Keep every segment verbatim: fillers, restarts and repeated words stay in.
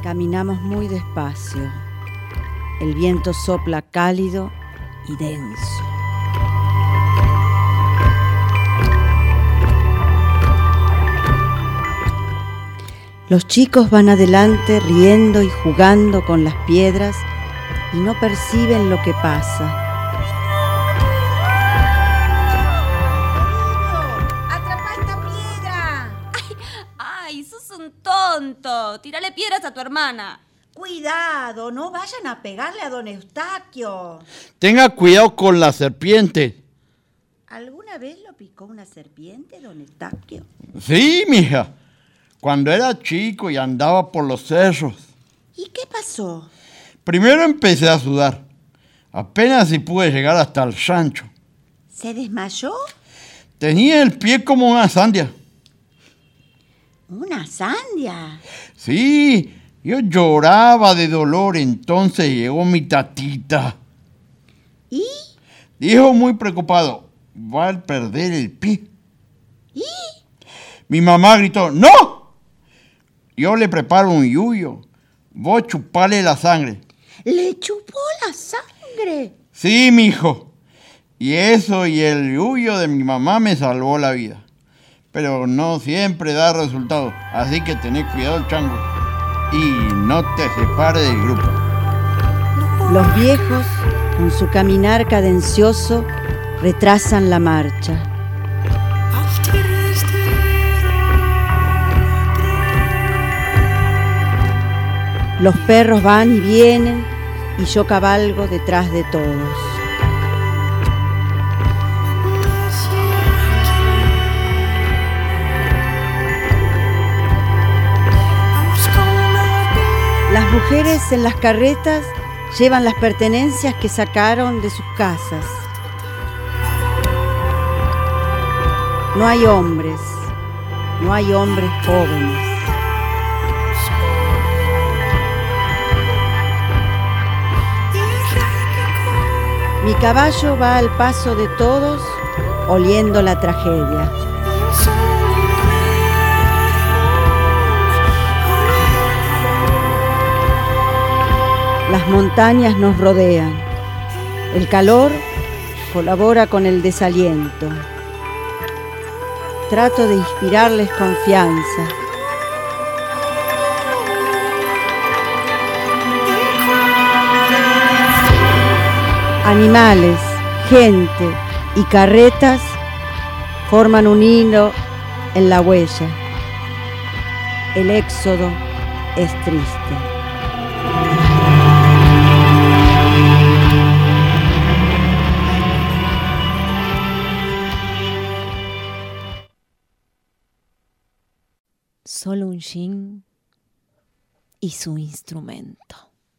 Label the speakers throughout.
Speaker 1: Caminamos muy despacio. El viento sopla cálido y denso. Los chicos van adelante riendo y jugando con las piedras y no perciben lo que pasa.
Speaker 2: ¡Atrapa esta piedra!
Speaker 3: ¡Ay! ¡Ay! ¡Sos un tonto! ¡Tírale piedras a tu hermana!
Speaker 2: Cuidado, no vayan a pegarle a don Eustaquio.
Speaker 4: Tenga cuidado con la serpiente.
Speaker 2: ¿Alguna vez lo picó una serpiente, don Eustaquio?
Speaker 4: Sí, mija. Cuando era chico y andaba por los cerros.
Speaker 2: ¿Y qué pasó?
Speaker 4: Primero empecé a sudar. Apenas si pude llegar hasta el rancho.
Speaker 2: ¿Se desmayó?
Speaker 4: Tenía el pie como una sandia.
Speaker 2: ¿Una sandia?
Speaker 4: Sí, yo lloraba de dolor. Entonces llegó mi tatita.
Speaker 2: ¿Y?
Speaker 4: Dijo muy preocupado, va a perder el pie.
Speaker 2: ¿Y?
Speaker 4: Mi mamá gritó, ¡no! Yo le preparo un yuyo. Voy a chuparle la sangre.
Speaker 2: ¿Le chupó la sangre?
Speaker 4: Sí, mijo. Y eso y el yuyo de mi mamá me salvó la vida. Pero no siempre da resultado. Así que tened cuidado, chango. Y no te separes del grupo.
Speaker 1: Los viejos, con su caminar cadencioso, retrasan la marcha. Los perros van y vienen y yo cabalgo detrás de todos. Las mujeres en las carretas llevan las pertenencias que sacaron de sus casas. No hay hombres, no hay hombres jóvenes. Mi caballo va al paso de todos, oliendo la tragedia. Las montañas nos rodean. El calor colabora con el desaliento. Trato de inspirarles confianza. Animales, gente y carretas forman un hilo en la huella. El éxodo es triste.
Speaker 3: Solo un yin y su instrumento.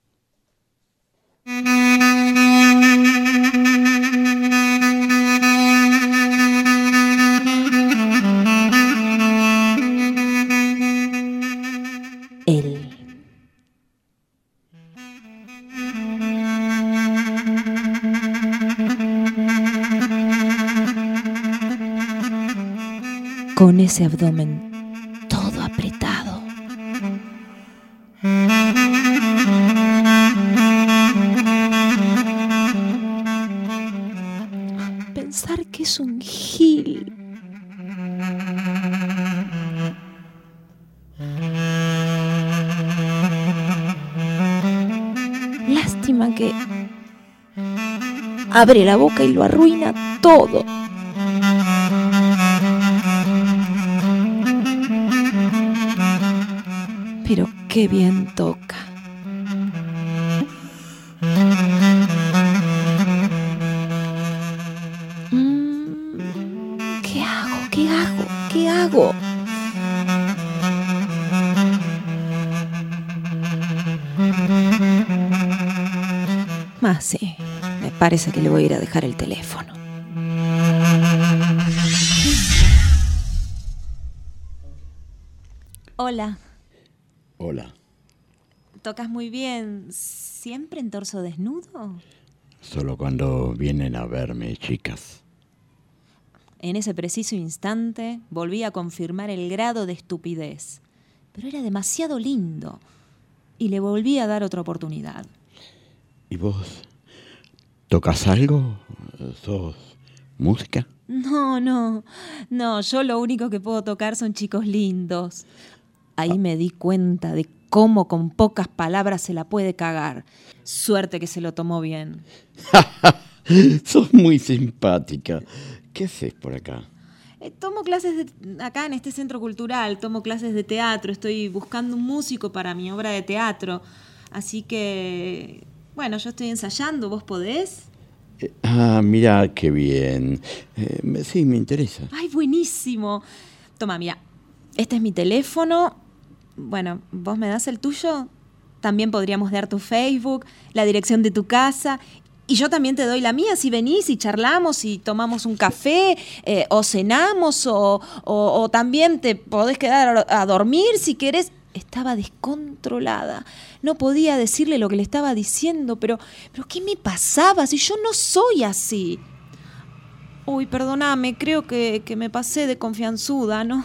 Speaker 3: Él. Con ese abdomen todo apretado. Pensar que es un gil. Lástima que abre la boca y lo arruina todo. Pero qué bien toca. Mm, ¿Qué hago? ¿Qué hago? ¿Qué hago? Más sí, me parece que le voy a ir a dejar el teléfono. Hola.
Speaker 4: Hola.
Speaker 3: ¿Tocas muy bien? ¿Siempre en torso desnudo?
Speaker 4: Solo cuando vienen a verme, chicas.
Speaker 3: En ese preciso instante volví a confirmar el grado de estupidez. Pero era demasiado lindo. y le volví a dar otra oportunidad.
Speaker 4: ¿Y vos tocas algo? ¿Sos música?
Speaker 3: No, no, no, yo lo único que puedo tocar son chicos lindos. Ahí ah. me di cuenta de cómo con pocas palabras se la puede cagar. Suerte que se lo tomó bien.
Speaker 4: Sos muy simpática. ¿Qué haces por acá?
Speaker 3: Eh, tomo clases de, acá en este centro cultural, tomo clases de teatro, estoy buscando un músico para mi obra de teatro. Así que, bueno, yo estoy ensayando, ¿vos podés?
Speaker 4: Eh, ah, mira, qué bien. Eh, sí, me interesa.
Speaker 3: Ay, buenísimo. Toma, mira, este es mi teléfono. Bueno, ¿vos me das el tuyo? También podríamos dar tu Facebook, la dirección de tu casa. Y yo también te doy la mía, si venís y charlamos y tomamos un café, eh, o cenamos, o, o, o también te podés quedar a dormir si querés. Estaba descontrolada. No podía decirle lo que le estaba diciendo, pero, pero ¿qué me pasaba si yo no soy así? Uy, perdóname, creo que, que me pasé de confianzuda, ¿no?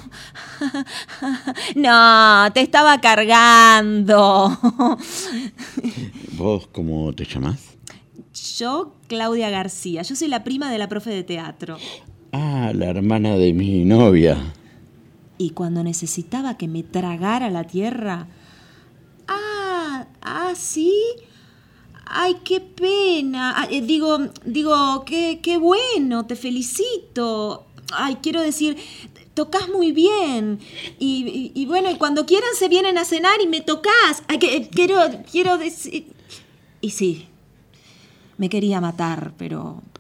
Speaker 3: No, te estaba cargando.
Speaker 4: ¿Vos cómo te llamás?
Speaker 3: Yo, Claudia García. Yo soy la prima de la profe de teatro.
Speaker 4: Ah, la hermana de mi novia.
Speaker 3: Y cuando necesitaba que me tragara la tierra... Ah, ah, ¿sí? Ay, qué pena. Ah, eh, digo, digo, qué, qué bueno, te felicito. Ay, quiero decir, tocas muy bien. Y, y, y bueno, y cuando quieran se vienen a cenar y me tocas. Ay, que, quiero, quiero decir... Y sí, me quería matar, pero...